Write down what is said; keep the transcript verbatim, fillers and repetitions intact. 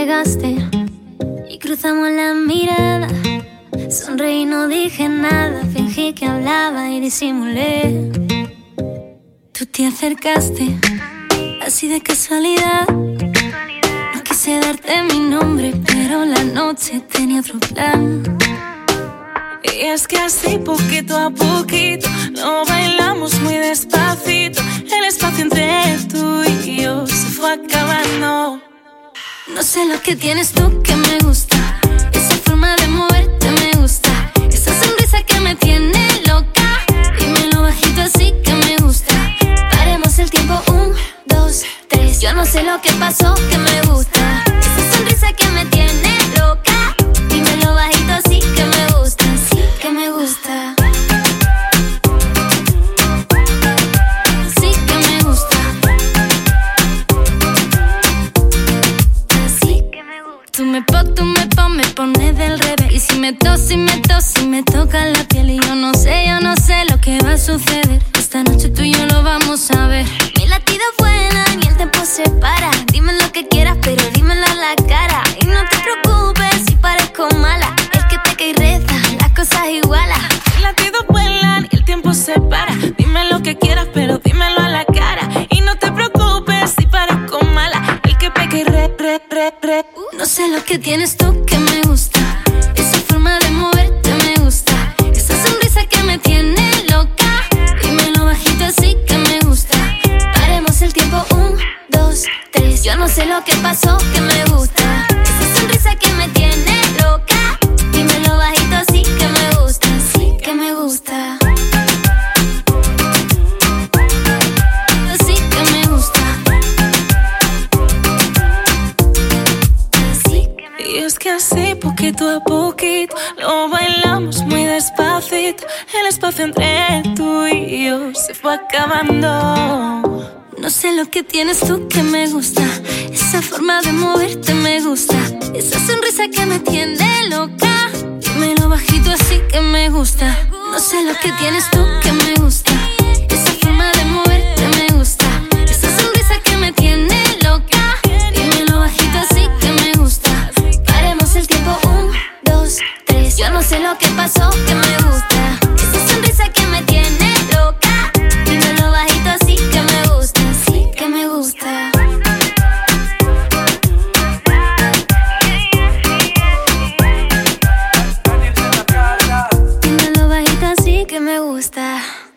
llegaste y cruzamos la mirada. Sonreí, no dije nada, fingí que hablaba y disimulé. Tú te acercaste, así de casualidad. No quise darte mi nombre, pero la noche tenía otro plan. Y es que así poquito a poquito lo bailamos muy despacito. El espacio entre tú y yo se fue acabando. No sé lo que tienes tú que me gusta, esa forma de moverte me gusta, esa sonrisa que me tiene loca. Dímelo bajito así que me gusta. Paremos el tiempo, un, dos, tres. Yo no sé lo que pasó que me gusta, esa sonrisa que me tiene loca. Dímelo bajito así que me gusta, sí que me gusta. Tú me po, tú me po, me pones del revés. Y si me tos, si me tos, si me toca la piel. Y yo no sé, yo no sé lo que va a suceder. Esta noche tú y yo lo vamos a ver. Mis latidos vuelan y el tiempo se para. Dime lo que quieras, pero dímelo a la cara. Y no te preocupes si parezco mala. El que peca y reza, las cosas igualan. Mis latidos vuelan y el tiempo se para. Dime lo que quieras, pero dímelo a la cara. Y no te preocupes si parezco mala. El que peca y re, re, re, re. No sé lo que tienes tú que me gusta, esa forma de moverte me gusta, esa sonrisa que me tiene loca. Dímelo bajito así que me gusta. Paremos el tiempo, un, dos, tres. Yo no sé lo que pasó que me gusta, esa sonrisa que me tiene loca. Dímelo bajito así que me gusta, sí que me gusta. Y es que así poquito a poquito lo bailamos muy despacito. El espacio entre tú y yo se fue acabando. No sé lo que tienes tú que me gusta, esa forma de moverte me gusta, esa sonrisa que me tiene loca. Dímelo bajito así que me gusta. No sé lo que tienes tú que me gusta, esa forma de moverte me gusta, esa sonrisa que me tiene loca. Dímelo bajito así que me gusta. Paremos el tiempo, un, dos, tres. Yo no sé lo que pasó que me gusta, esa sonrisa que me tiene loca. Dímelo bajito así que me gusta, sí que me gusta. Dímelo bajito así que me gusta.